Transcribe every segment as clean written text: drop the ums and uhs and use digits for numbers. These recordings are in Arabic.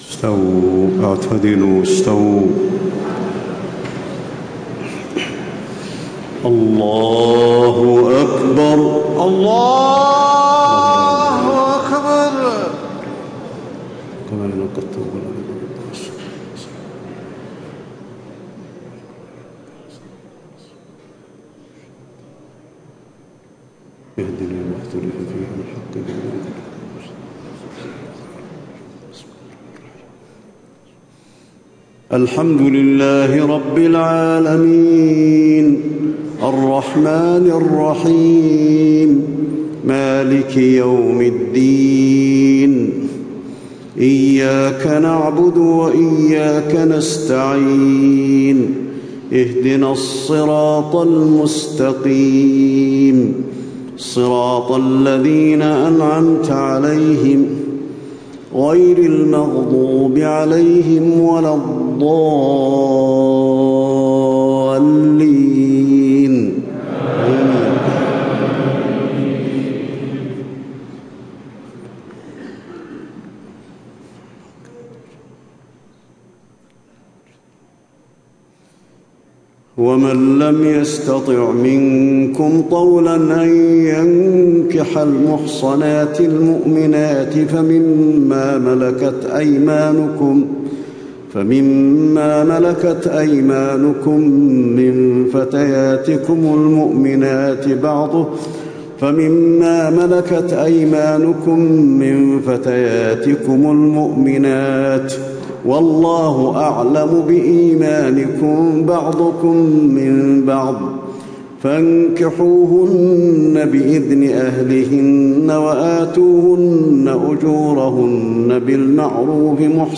استووا اعتدلوا استووا. الله أكبر الله أكبر. اهدني واختلف فيه الحق بإذنك. الحمد لله رب العالمين الرحمن الرحيم مالك يوم الدين. إياك نعبد وإياك نستعين. اهدنا الصراط المستقيم صراط الذين أنعمت عليهم غير المغضوب عليهم ولا الضالين. ومن لم يستطع منكم طولا أن ينكح المحصنات المؤمنات فمما ملكت أيمانكم من فتياتكم المؤمنات والله أعلم بإيمانكم بعضكم من بعض فانكحوهن بإذن أهلهن وآتوهن أجورهن بالمعروف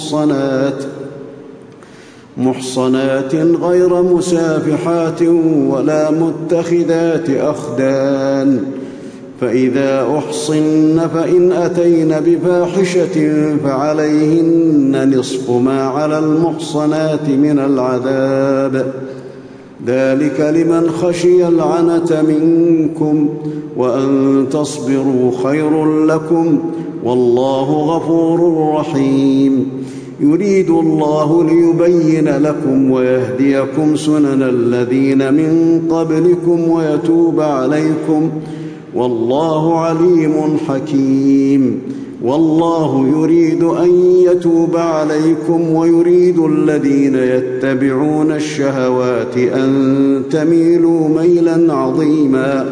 محصنات غير مسافحات ولا متخذات أخدان. فإذا أحصن فإن أتين بفاحشة فعليهن نصف ما على المحصنات من العذاب ذلك لمن خشي العنة منكم وأن تصبروا خير لكم والله غفور رحيم. يريد الله ليبين لكم ويهديكم سنن الذين من قبلكم ويتوب عليكم والله عليم حكيم. والله يريد أن يتوب عليكم ويريد الذين يتبعون الشهوات أن تميلوا ميلا عظيما.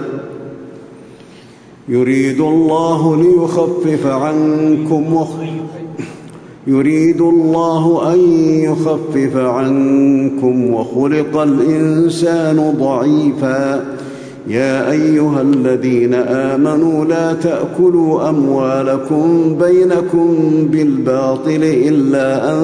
يريد الله أن يخفف عنكم وخلق الإنسان ضعيفا. يا أيها الذين آمنوا لا تأكلوا أموالكم بينكم بالباطل إلا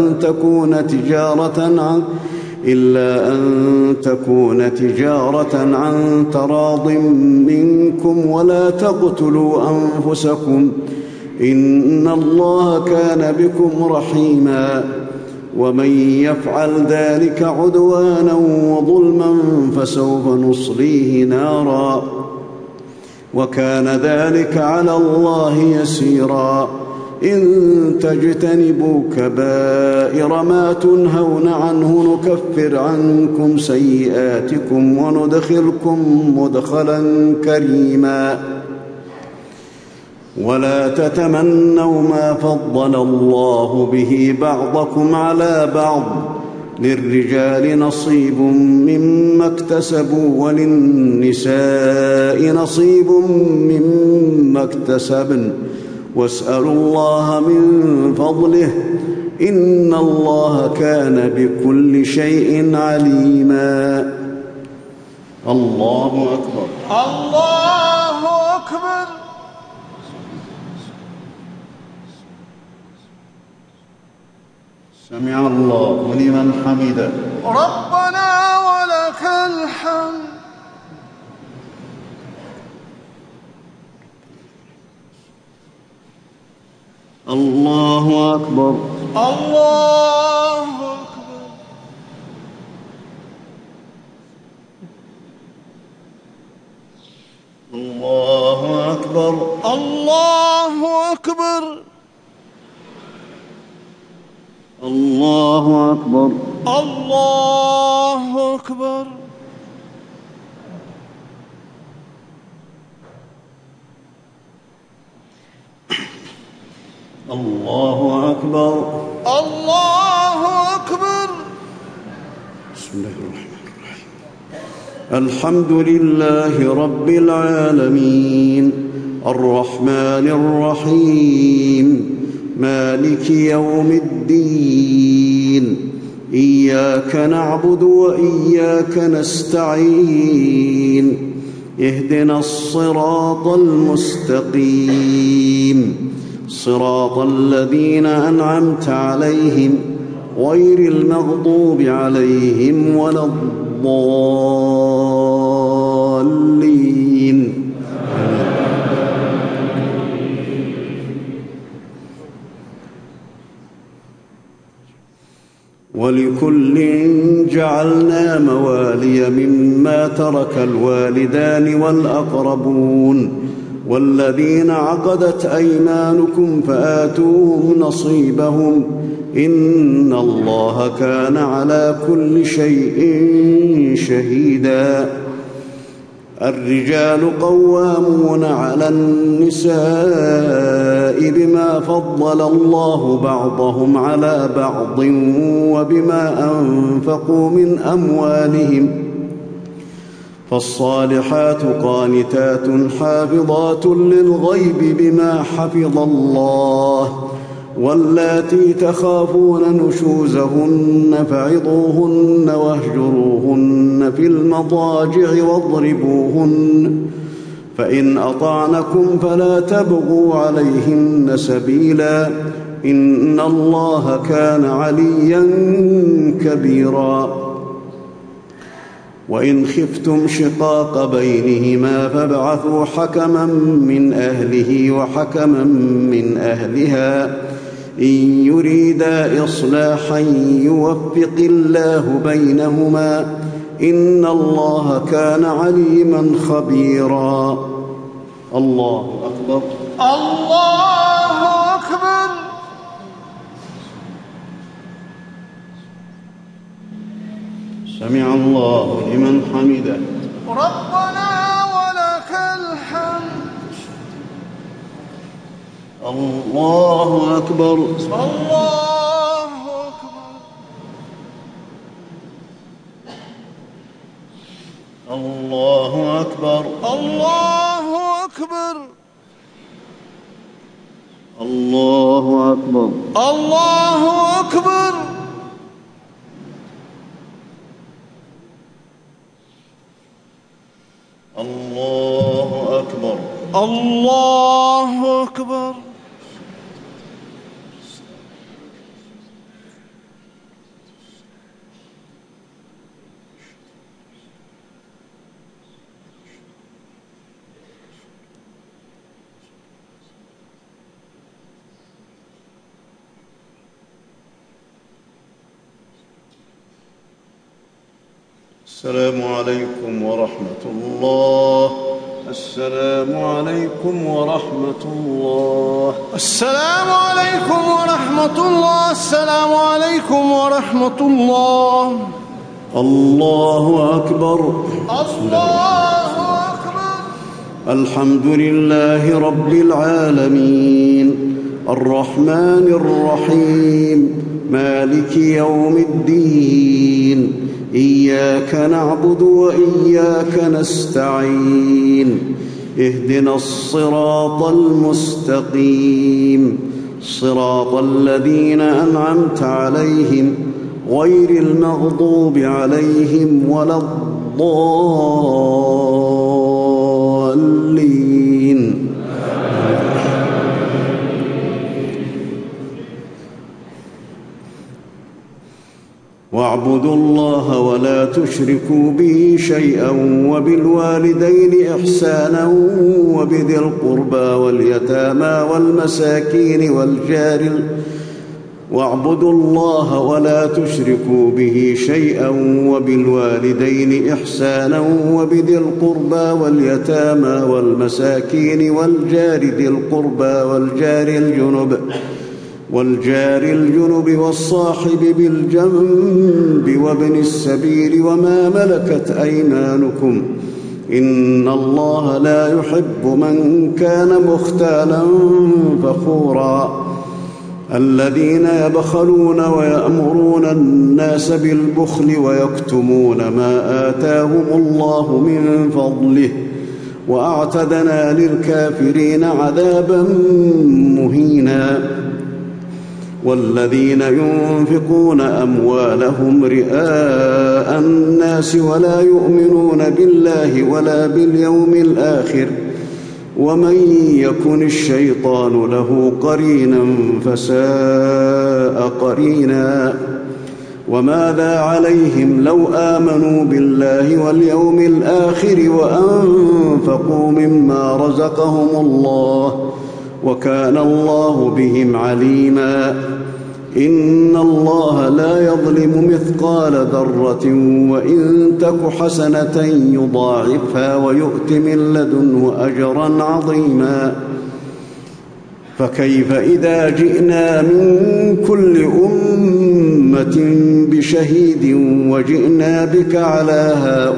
أن تكون تجارة عن تراض منكم ولا تقتلوا أنفسكم إن الله كان بكم رحيما. ومن يفعل ذلك عدوانا وظلما فسوف نصليه نارا وكان ذلك على الله يسيرا. إن تجتنبوا كبائر ما تنهون عنه نكفر عنكم سيئاتكم وندخلكم مدخلا كريما. ولا تتمنوا ما فضل الله به بعضكم على بعض للرجال نصيب مما اكتسبوا وللنساء نصيب مما اكتسبن واسألوا الله من فضله إن الله كان بكل شيء عليما. الله أكبر الله أكبر. سمع الله لمن حمده ربنا ولك الحمد. الله أكبر الله أكبر. الله أكبر. الله أكبر. الله أكبر. الله أكبر. الله أكبر. الله أكبر. بسم الله الرحمن الرحيم. الحمد لله رب العالمين الرحمن الرحيم مالك يوم الدين إياك نعبد وإياك نستعين اهدنا الصراط المستقيم صراط الذين أنعمت عليهم غير المغضوب عليهم ولا الضالين. ولكل جعلنا موالي مما ترك الوالدان والأقربون والذين عقدت أيمانكم فآتوهم نصيبهم إن الله كان على كل شيء شهيدا. الرجال قوامون على النساء بما فضل الله بعضهم على بعض وبما أنفقوا من أموالهم فالصالحات قانتات حافظات للغيب بما حفظ الله واللاتي تخافون نشوزهن فعظوهن واهجروهن في المضاجع واضربوهن فإن أطعنكم فلا تبغوا عليهن سبيلا إن الله كان عليا كبيرا. وإن خفتم شقاق بينهما فابعثوا حكما من أهله وحكما من أهلها إن يريدا إصلاحا يوفق الله بينهما إن الله كان عليما خبيرا. الله أكبر. الله أكبر. سمع الله لمن حمده. ربنا ولك الحمد. الله أكبر. الله أكبر. الله أكبر. الله أكبر. الله أكبر. الله أكبر. الله أكبر. الله أكبر. السلام عليكم ورحمة الله. السلام عليكم ورحمة الله. السلام عليكم ورحمة الله. السلام عليكم ورحمة الله. الله أكبر. الله أكبر. الحمد لله رب العالمين الرحمن الرحيم مالك يوم الدين إياك نعبد وإياك نستعين اهدنا الصراط المستقيم صراط الذين أنعمت عليهم غير المغضوب عليهم ولا الضالين. واعبدوا الله ولا تشركوا به شيئا وبالوالدين إحسانا وبذي القربى واليتامى والمساكين واعبدوا الله ولا تشركوا به شيئا وبالوالدين إحسانا وبذي القربى واليتامى والمساكين والجار ذي القربى والجار الجنب والجار الجنب والصاحب بالجنب وابن السبيل وما ملكت أيمانكم إن الله لا يحب من كان مختالا فخورا الذين يبخلون ويأمرون الناس بالبخل ويكتمون ما آتاهم الله من فضله وأعتدنا للكافرين عذابا مهينا والذين ينفقون أموالهم رئاء الناس ولا يؤمنون بالله ولا باليوم الآخر ومن يكن الشيطان له قرينا فساء قرينا وماذا عليهم لو آمنوا بالله واليوم الآخر وأنفقوا مما رزقهم الله وكان الله بهم عليما إن الله لا يظلم مثقال ذرة وإن تك حسنة يضاعفها ويؤت من لدنه أجرا عظيما فكيف إذا جئنا من كل أمة بشهيد وجئنا بك على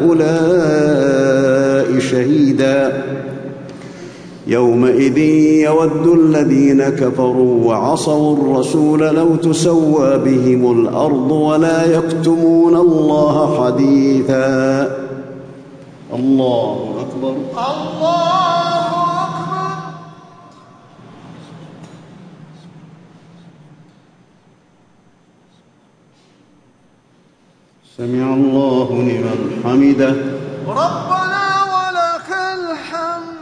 هؤلاء شهيدا يومئذ يود الذين كفروا وعصوا الرسول لو تسوى بهم الأرض ولا يكتمون الله حديثا الله أكبر الله أكبر. سمع الله لمن حمده ربنا ولك الحمد.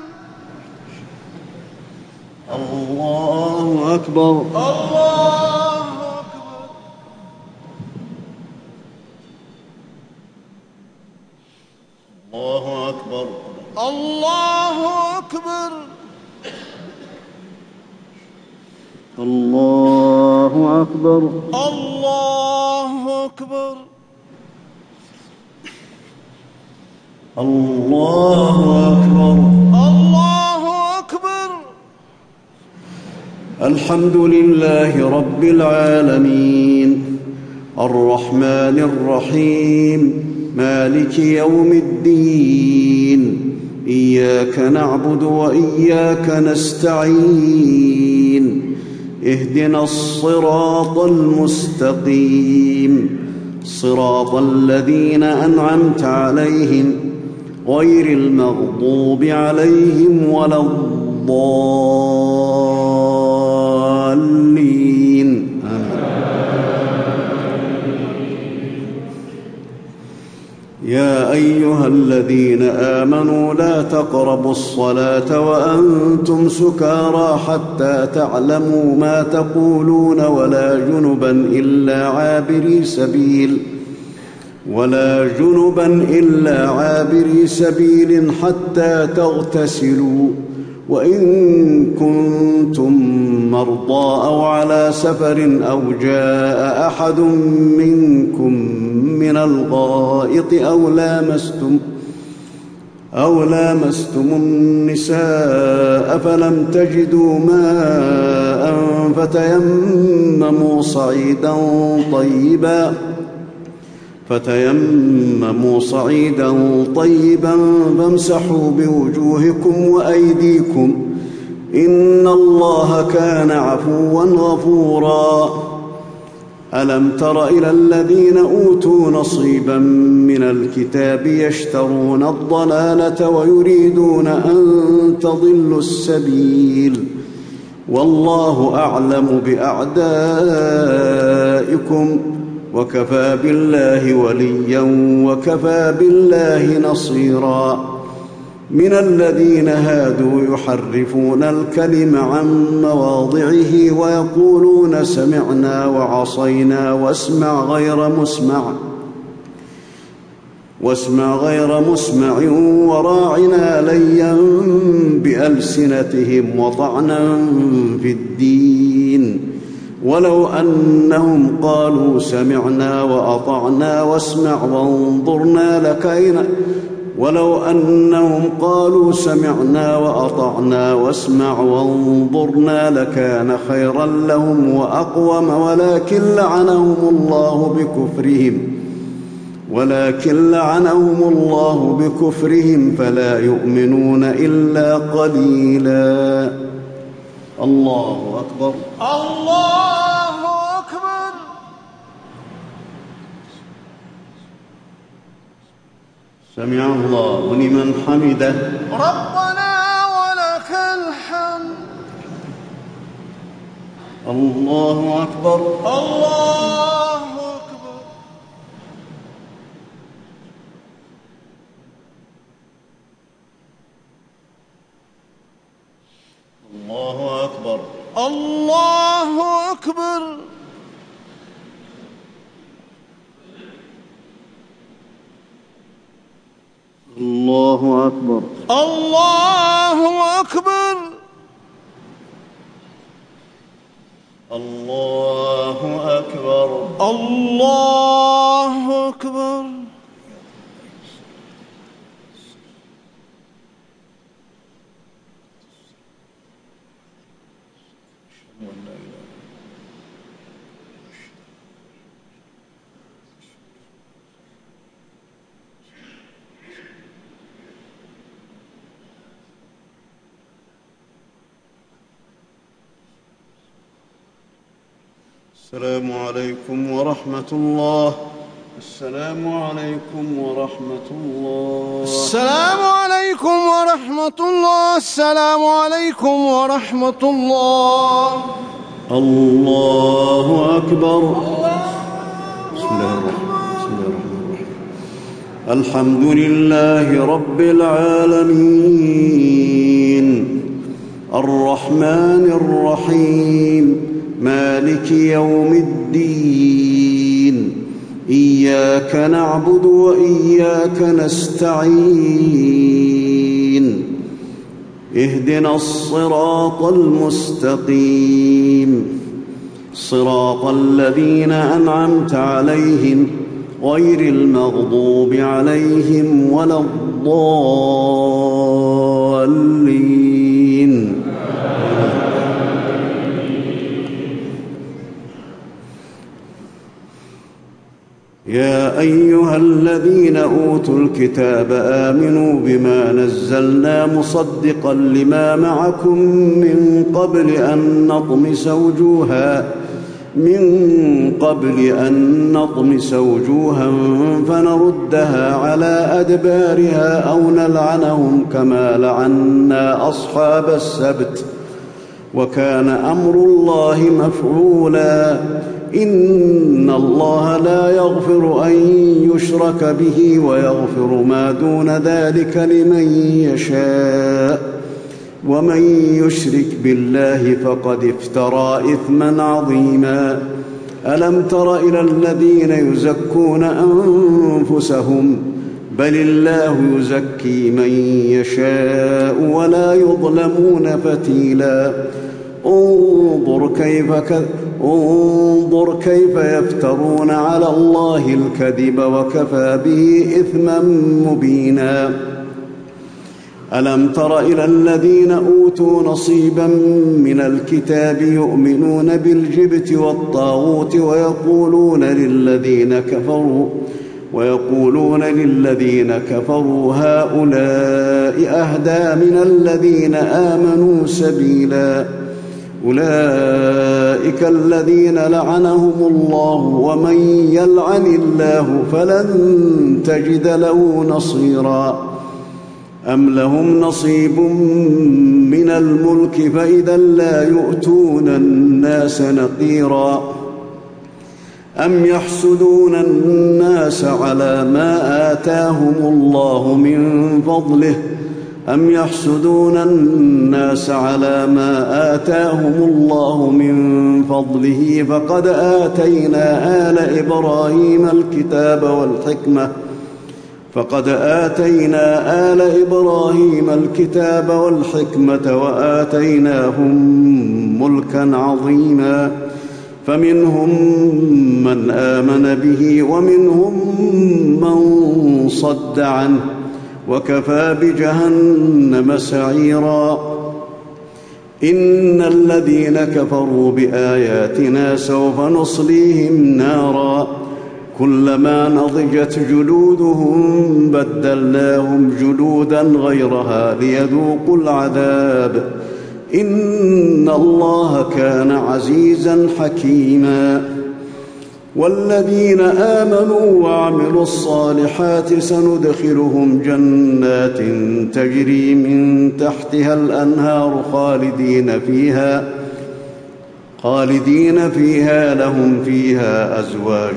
الله أكبر الله أكبر. الله أكبر الله أكبر. الله أكبر الله أكبر. الله أكبر الله أكبر. الحمد لله رب العالمين الرحمن الرحيم مالك يوم الدين إياك نعبد وإياك نستعين اهدنا الصراط المستقيم صراط الذين أنعمت عليهم غير المغضوب عليهم ولا الضالين يا أيها الذين آمنوا لا تقربوا الصلاة وأنتم سكارى حتى تعلموا ما تقولون ولا جنبا إلا عابري سبيل حتى تغتسلوا وإن كنتم مرضى أو على سفر أو جاء أحد منكم من الغائط أو لامستم النساء فلم تجدوا ماء فتيمموا صعيدا طيبا فامسحوا بوجوهكم وأيديكم إن الله كان عفوا غفورا ألم تر إلى الذين أوتوا نصيبا من الكتاب يشترون الضلالة ويريدون أن تضلوا السبيل والله أعلم بأعدائكم وكفى بالله وليا وكفى بالله نصيرا من الذين هادوا يحرفون الكلم عن مواضعه ويقولون سمعنا وعصينا واسمع غير مسمع وراعنا ليا بألسنتهم وطعنا في الدين ولو أنهم قالوا سمعنا وأطعنا واسمع ولو أنهم قالوا سمعنا وأطعنا واسمع وانظرنا لكان خيرا لهم وأقوم ولكن لعنهم الله بكفرهم فلا يؤمنون إلا قليلا. الله أكبر. الله أكبر. سمع الله لمن حمده. ربنا ولك الحمد. الله أكبر. الله أكبر. الله أكبر. الله أكبر. الله أكبر. الله أكبر. الله أكبر. الله أكبر. السلام عليكم ورحمة الله. السلام عليكم ورحمة الله. السلام عليكم ورحمة الله. السلام عليكم ورحمة الله. الله أكبر. بسم الله الرحمن الرحيم. الحمد لله رب العالمين الرحمن الرحيم مالك يوم الدين إياك نعبد وإياك نستعين اهدنا الصراط المستقيم صراط الذين أنعمت عليهم غير المغضوب عليهم ولا الضالين. يا أيها الذين أوتوا الكتاب آمنوا بما نزلنا مصدقا لما معكم من قبل أن نطمس وجوها فنردها على أدبارها أو نلعنهم كما لعنا أصحاب السبت وكان أمر الله مفعولا. إن الله لا يغفر أن يشرك به ويغفر ما دون ذلك لمن يشاء ومن يشرك بالله فقد افترى إثما عظيما. ألم تر إلى الذين يزكون أنفسهم بل الله يزكي من يشاء ولا يظلمون فتيلا. انظر كيف يفترون على الله الكذب وكفى به إثما مبينا. ألم تر إلى الذين أوتوا نصيبا من الكتاب يؤمنون بالجبت والطاغوت ويقولون للذين كفروا هؤلاء أهدى من الذين آمنوا سبيلا. أولئك الذين لعنهم الله ومن يلعن الله فلن تجد له نصيرا. أم لهم نصيب من الملك فإذا لا يؤتون الناس نقيرا. أم يحسدون الناس على ما آتاهم الله من فضله فقد آتينا آل إبراهيم الكتاب والحكمة وآتيناهم ملكا عظيما. فمنهم من آمن به ومنهم من صد عنه وكفى بجهنم سعيرا. إن الذين كفروا بآياتنا سوف نصليهم نارا كلما نضجت جلودهم بدلناهم جلودا غيرها ليذوقوا العذاب إن الله كان عزيزا حكيما. والذين آمنوا وعملوا الصالحات سندخلهم جنات تجري من تحتها الأنهار خالدين فيها لهم فيها أزواج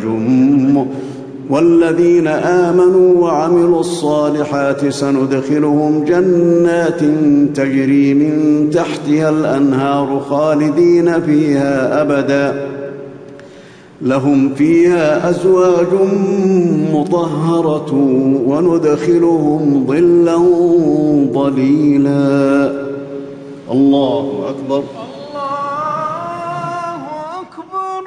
والذين آمنوا وعملوا الصالحات سندخلهم جنات تجري من تحتها الأنهار خالدين فيها أبدا لهم فيها أزواج مطهرة وندخلهم ظلا ظليلا. الله أكبر. الله أكبر.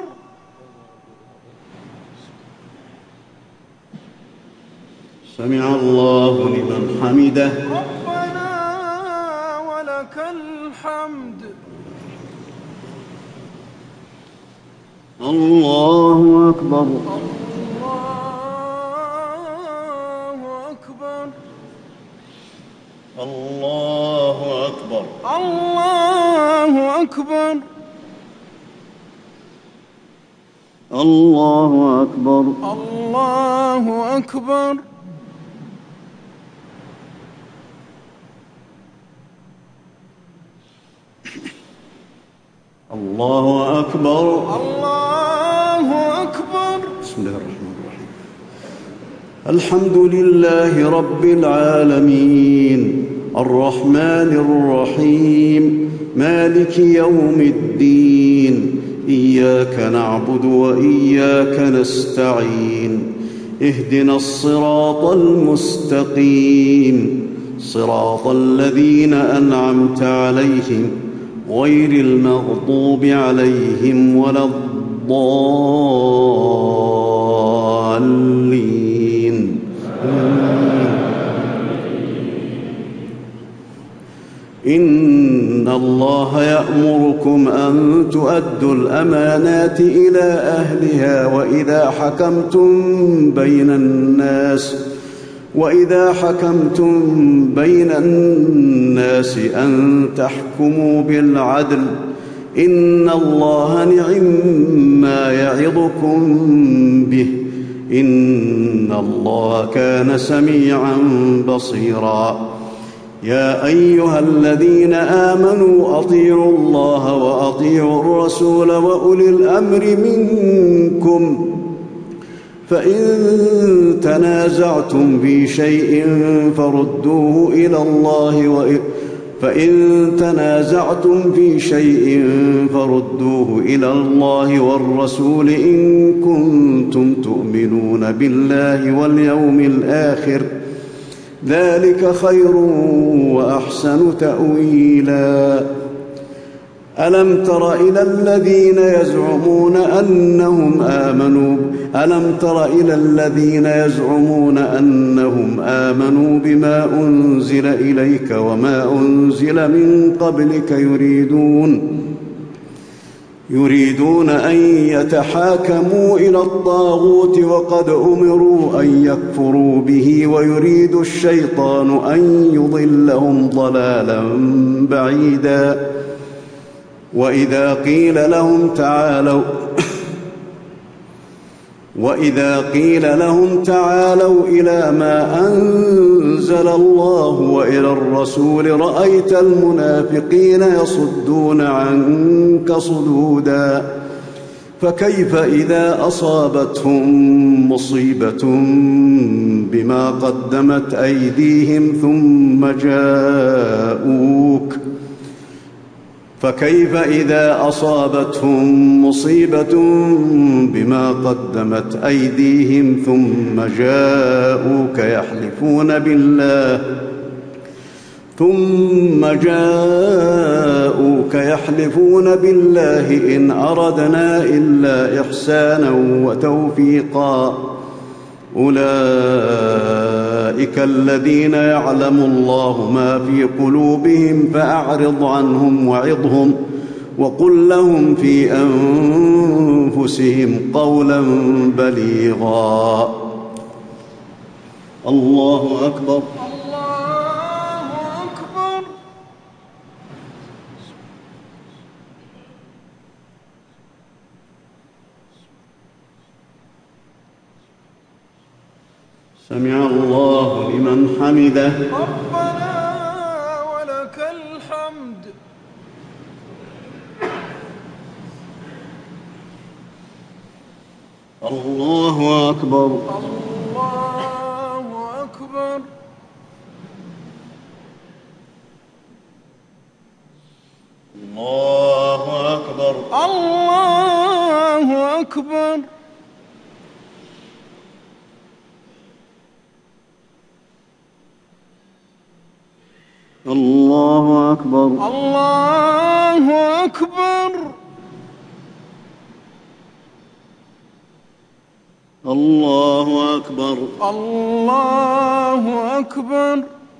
سمع الله لمن حمده. ربنا ولك الحمد. الله أكبر. الله أكبر. الله أكبر. الله أكبر. الله أكبر. الله أكبر. الله أكبر. الله أكبر. بسم الله الرحمن الرحيم. الحمد لله رب العالمين الرحمن الرحيم مالك يوم الدين إياك نعبد وإياك نستعين اهدنا الصراط المستقيم صراط الذين أنعمت عليهم غير المغضوب عليهم ولا الضالين. إن الله يأمركم أن تؤدوا الأمانات إلى أهلها وإذا حكمتم بين الناس أن تحكموا بالعدل إن الله نعم يعظكم به إن الله كان سميعا بصيرا. يا أيها الذين آمنوا أطيعوا الله وأطيعوا الرسول وأولي الأمر منكم فإن تنازعتم في شيء فردوه إلى الله والرسول إن كنتم تؤمنون بالله واليوم الآخر ذلك خير وأحسن تأويلا. ألم تر إلى الذين يزعمون أنهم آمنوا بما أنزل إليك وما أنزل من قبلك يريدون أن يتحاكموا إلى الطاغوت وقد أمروا أن يكفروا به ويريد الشيطان أن يضلهم ضلالا بعيدا. وإذا قيل لهم تعالوا إلى ما أنزل الله وإلى الرسول رأيت المنافقين يصدون عنك صدودا. فكيف إذا أصابتهم مصيبة بما قدمت أيديهم ثم جاءوك يحلفون بالله إن أردنا إلا إحسانا أولئك الذين يعلم الله ما في قلوبهم فأعرض عنهم وعظهم وقل لهم في أنفسهم قولا بليغا. الله أكبر. الله أكبر. سمع الله لمن حمده. ربنا ولك الحمد. الله أكبر. الله أكبر. الله أكبر. الله أكبر. الله أكبر. الله أكبر. الله أكبر. الله أكبر.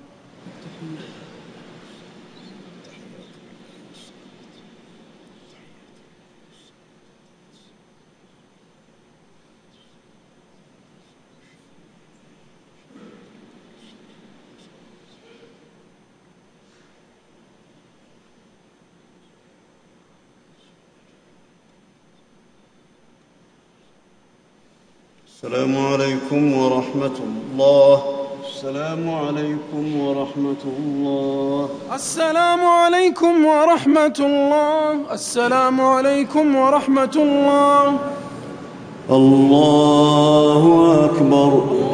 السلام عليكم ورحمة الله. السلام عليكم ورحمة الله. السلام عليكم ورحمة الله. السلام عليكم ورحمة الله. الله أكبر.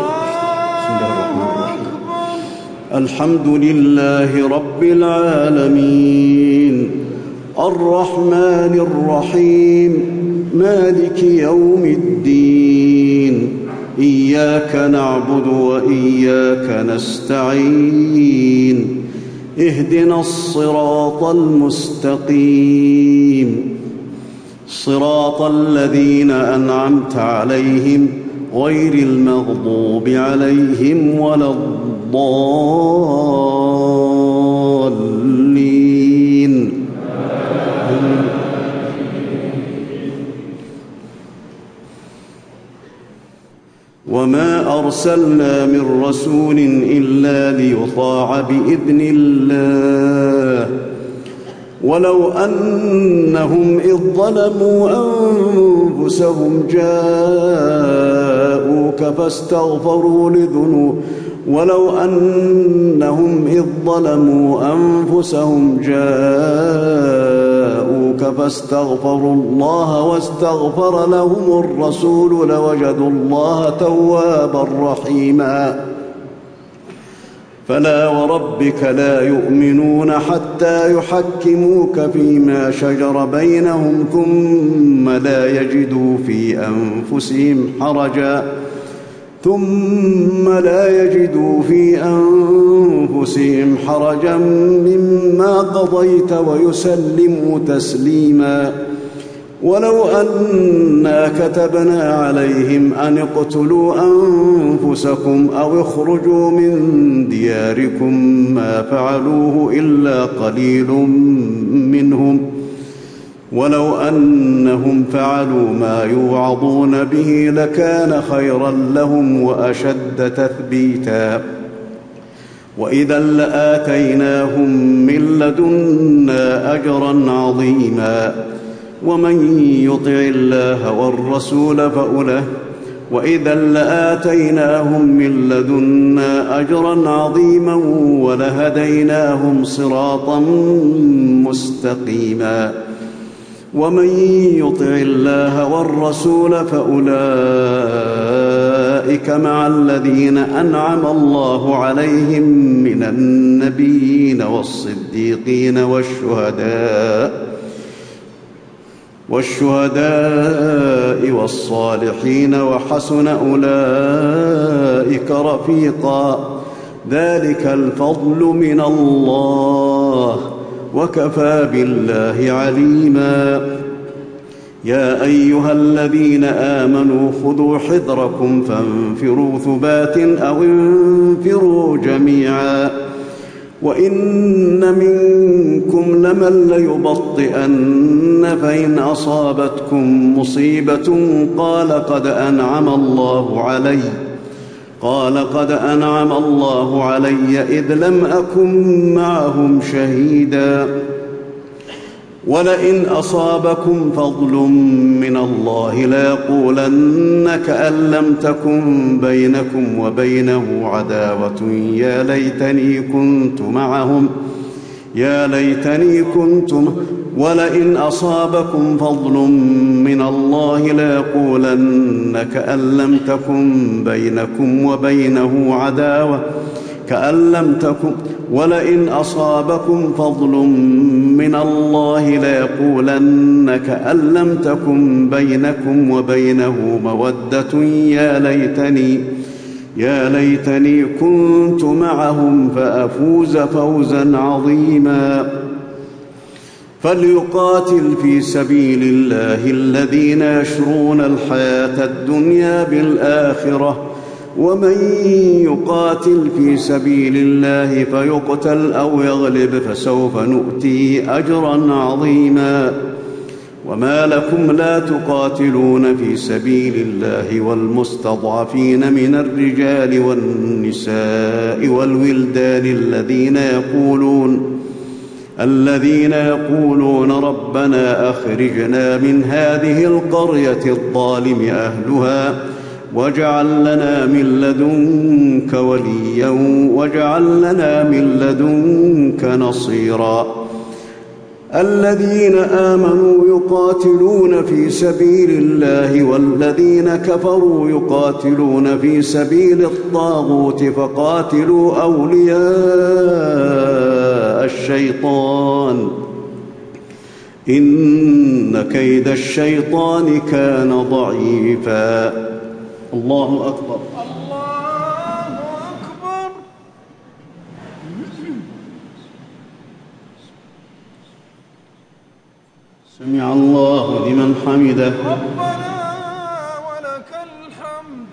الله أكبر. الحمد لله رب العالمين الرحمن الرحيم مالك يوم الدين إياك نعبد وإياك نستعين اهدنا الصراط المستقيم صراط الذين أنعمت عليهم غير المغضوب عليهم ولا الضالين. وما أرسلنا من رسول إلا ليطاع بإذن الله ولو أنهم إذ ظلموا أنفسهم جاءوك فاستغفروا الله واستغفر لهم الرسول لوجدوا الله توابا رحيما. فلا وربك لا يؤمنون حتى يحكموك فيما شجر بينهم ثم لا يجدوا في أنفسهم حرجا مما قضيت ويسلموا تسليما. ولو أنا كتبنا عليهم أن اقتلوا أنفسكم أو اخرجوا من دياركم ما فعلوه إلا قليل منهم ولو أنهم فعلوا ما يوعظون به لكان خيرا لهم وأشد تثبيتا. وإذا لآتيناهم من لدنا أجرا عظيما. ومن يطع الله والرسول وإذا لآتيناهم من لدنا أجرا عظيما ولهديناهم صراطا مستقيما. ومن يطع الله والرسول فأولئك مع الذين أنعم الله عليهم من النبيين والصديقين والشهداء والصالحين وحسن أولئك رفيقا. ذلك الفضل من الله وكفى بالله عليما. يا أيها الذين آمنوا خذوا حذركم فانفروا ثبات أو انفروا جميعا وإن منكم لمن ليبطئن فإن أصابتكم مصيبة قال قد أنعم الله علي إذ لم أكن معهم شهيدا ولئن أصابكم فضل من الله ليقولن كأن لم تكن بينكم وبينه عداوة يا ليتني كنت ولئن أصابكم فضل من الله ليقولن كأن لم تكن بينكم وبينه عداوة ولئن أصابكم فضل من الله ليقولن كأن لم تكن بينكم وبينه مودة يا ليتني كنت معهم فأفوز فوزا عظيما فليقاتل في سبيل الله الذين يشرون الحياة الدنيا بالآخرة ومن يقاتل في سبيل الله فيقتل أو يغلب فسوف نؤتيه أجرا عظيما وما لكم لا تقاتلون في سبيل الله والمستضعفين من الرجال والنساء والولدان الذين يقولون ربنا أخرجنا من هذه القرية الظالم أهلها واجعل لنا من لدنك وليا واجعل لنا من لدنك نصيرا الذين آمنوا يقاتلون في سبيل الله والذين كفروا يقاتلون في سبيل الطاغوت فقاتلوا أولياء الشيطان إن كيد الشيطان كان ضعيفا الله أكبر سمع الله لمن حمده ربنا ولك الحمد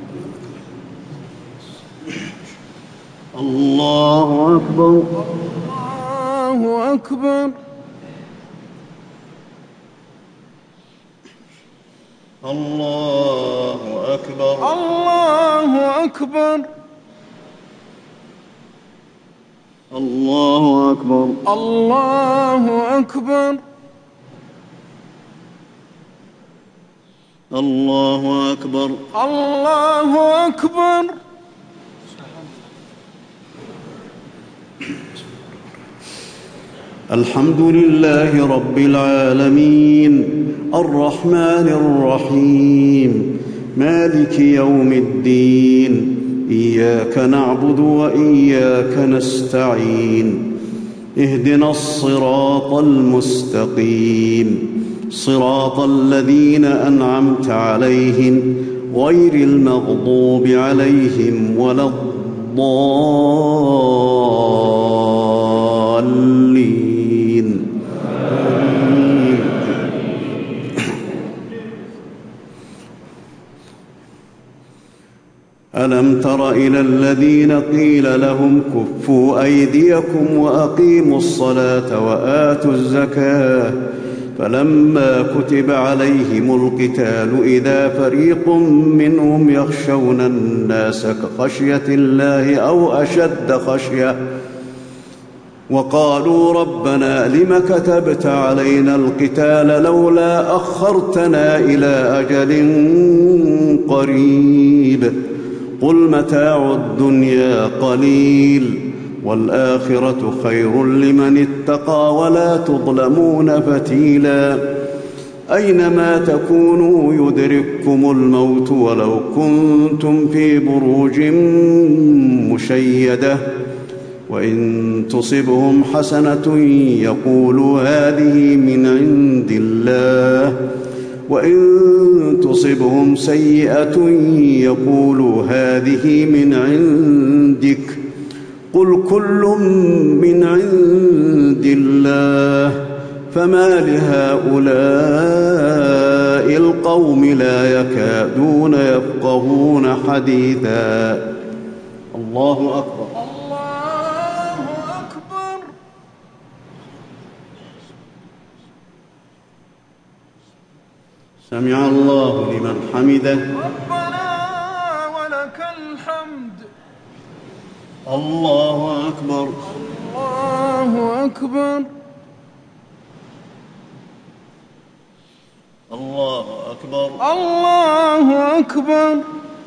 الله أكبر الله أكبر الله أكبر الله أكبر الله أكبر الله أكبر الله أكبر الله أكبر الحمد لله رب العالمين الرحمن الرحيم مالك يوم الدين إياك نعبد وإياك نستعين اهدنا الصراط المستقيم صراط الذين أنعمت عليهم غير المغضوب عليهم ولا الضالين ألم تر إلى الذين قيل لهم كفوا أيديكم وأقيموا الصلاة وآتوا الزكاة فلما كتب عليهم القتال إذا فريق منهم يخشون الناس كخشية الله أو أشد خشية وقالوا ربنا لم كتبت علينا القتال لولا أخرتنا إلى أجل قريب قل متاع الدنيا قليل والآخرة خير لمن اتقى ولا تظلمون فتيلا أينما تكونوا يدرككم الموت ولو كنتم في بروج مشيدة وإن تصبهم حسنة يقولوا هذه من عند الله وإن تصبهم سيئة يقولوا هذه من عندك قل كل من عند الله فما لهؤلاء القوم لا يكادون يفقهون حديثا. الله أكبر. الله أكبر. سمع الله لمن حمده. ربنا ولك الحمد. الله أكبر. الله أكبر. الله أكبر. الله أكبر.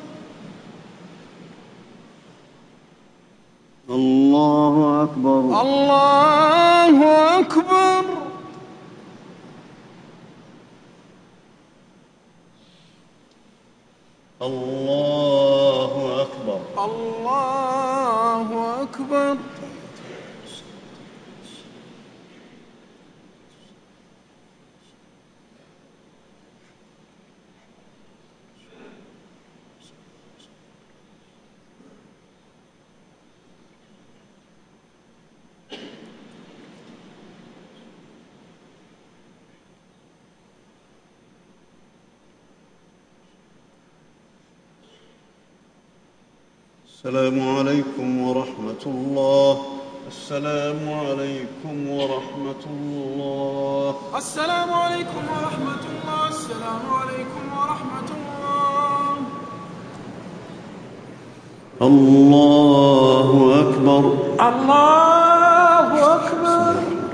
الله أكبر. الله أكبر. الله أكبر. الله أكبر. السلام عليكم ورحمة الله. السلام عليكم ورحمة الله. السلام عليكم ورحمة الله. السلام عليكم ورحمة الله. الله أكبر. الله أكبر.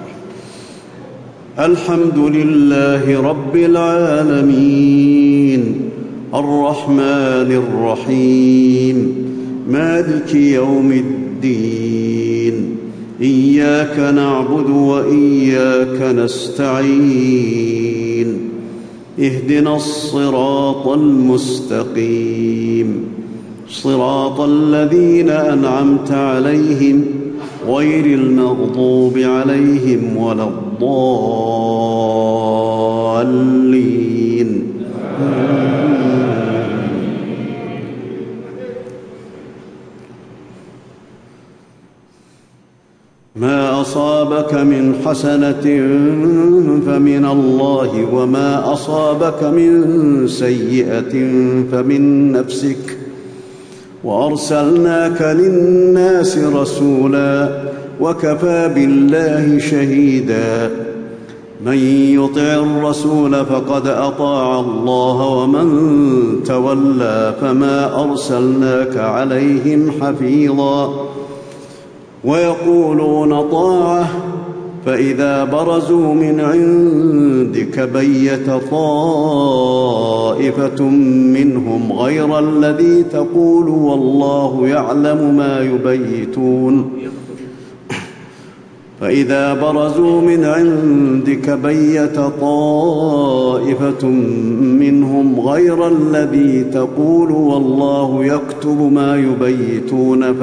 الحمد لله رب العالمين الرحمن الرحيم مالك يوم الدين. إياك نعبد وإياك نستعين. اهدنا الصراط المستقيم صراط الذين أنعمت عليهم غير المغضوب عليهم ولا الضالين. ما أصابك من حسنة فمن الله وما أصابك من سيئة فمن نفسك وأرسلناك للناس رسولا وكفى بالله شهيدا. من يطع الرسول فقد أطاع الله ومن تولى فما أرسلناك عليهم حفيظا. ويقولون طاعة فإذا برزوا من عندك بيت طائفة منهم غير الذي تقول والله يعلم ما يبيتون. فإذا برزوا من عندك بيت طائفة منهم غير الذي تقول والله يكتب ما يبيتون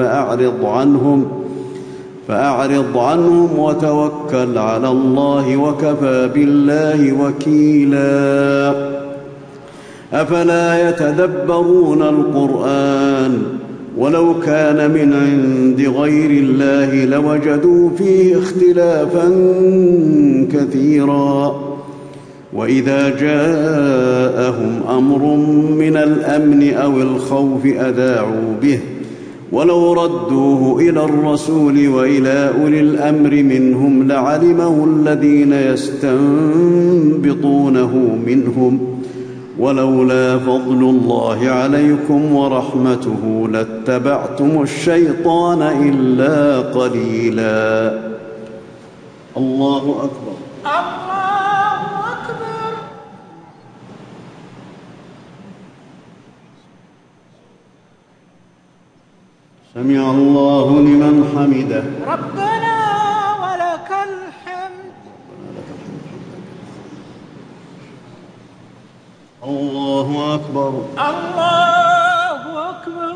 فأعرض عنهم وتوكل على الله وكفى بالله وكيلا. أفلا يتدبرون القرآن ولو كان من عند غير الله لوجدوا فيه اختلافا كثيرا. وإذا جاءهم أمر من الأمن أو الخوف أذاعوا به ولو ردوه إلى الرسول وإلى أولي الأمر منهم لعلمه الذين يستنبطونه منهم ولولا فضل الله عليكم ورحمته لاتبعتم الشيطان إلا قليلا. الله أكبر. الله أكبر. سمع الله لمن حمده. ربنا ولك الحمد. الله أكبر. الله أكبر.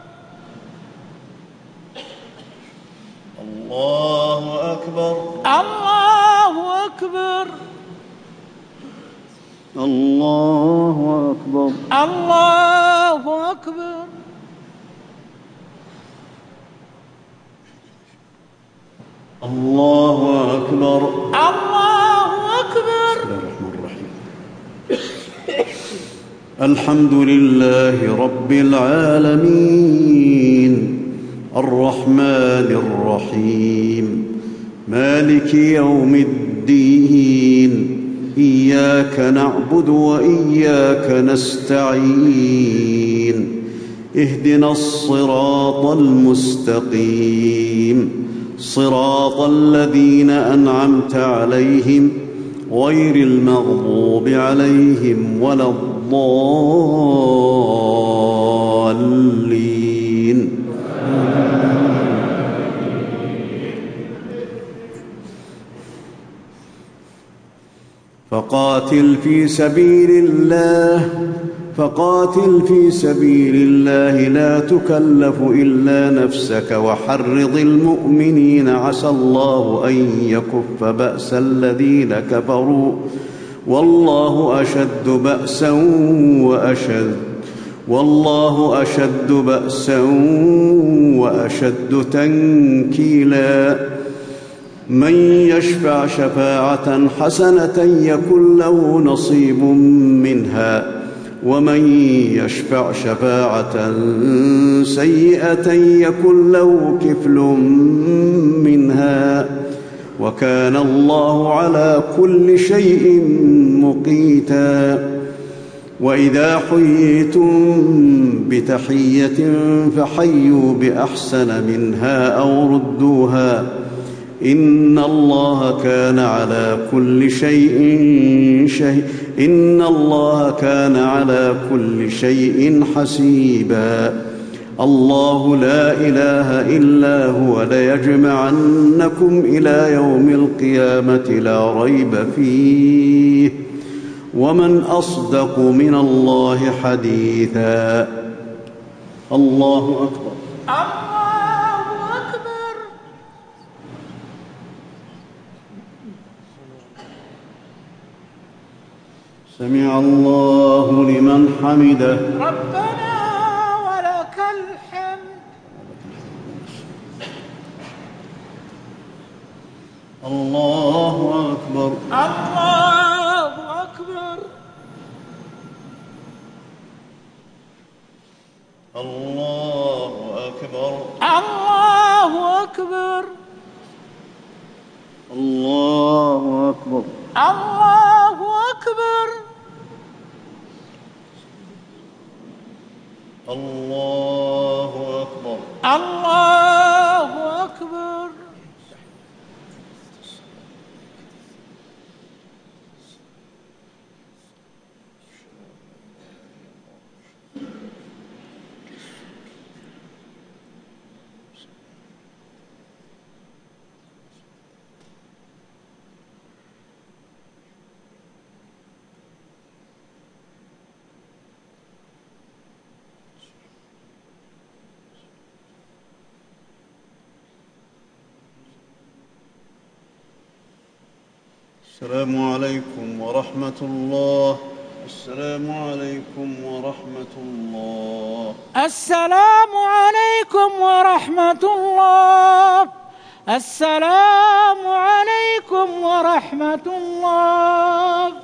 الله أكبر. الله أكبر. الله أكبر. الله أكبر. الله أكبر. الله أكبر. بسم الله الرحمن الرحيم. الحمد لله رب العالمين الرحمن الرحيم مالك يوم الدين إياك نعبد وإياك نستعين اهدنا الصراط المستقيم صراط الذين أنعمت عليهم غير المغضوب عليهم ولا الضالين. فقاتل في سبيل الله لا تكلف إلا نفسك وحرض المؤمنين عسى الله أن يكف بأس الذين كفروا والله أشد بأسا وأشد تنكيلا. من يشفع شفاعة حسنة يكن له نصيب منها ومن يشفع شفاعة سيئة يكن له كفل منها وكان الله على كل شيء مقيتا. وإذا حييتم بتحية فحيوا بأحسن منها أو ردوها إن الله كان على كل شيء حسيبا. الله لا إله إلا هو ليجمعنكم إلى يوم القيامة لا ريب فيه ومن أصدق من الله حديثا. الله أكبر. سمع الله لمن حمده. ربنا ولك الحمد. الله أكبر. الله أكبر. الله أكبر. الله أكبر. الله أكبر. الله أكبر. الله أكبر. الله أكبر. السلام عليكم ورحمة الله. السلام عليكم ورحمة الله. السلام عليكم ورحمة الله. السلام عليكم ورحمة الله.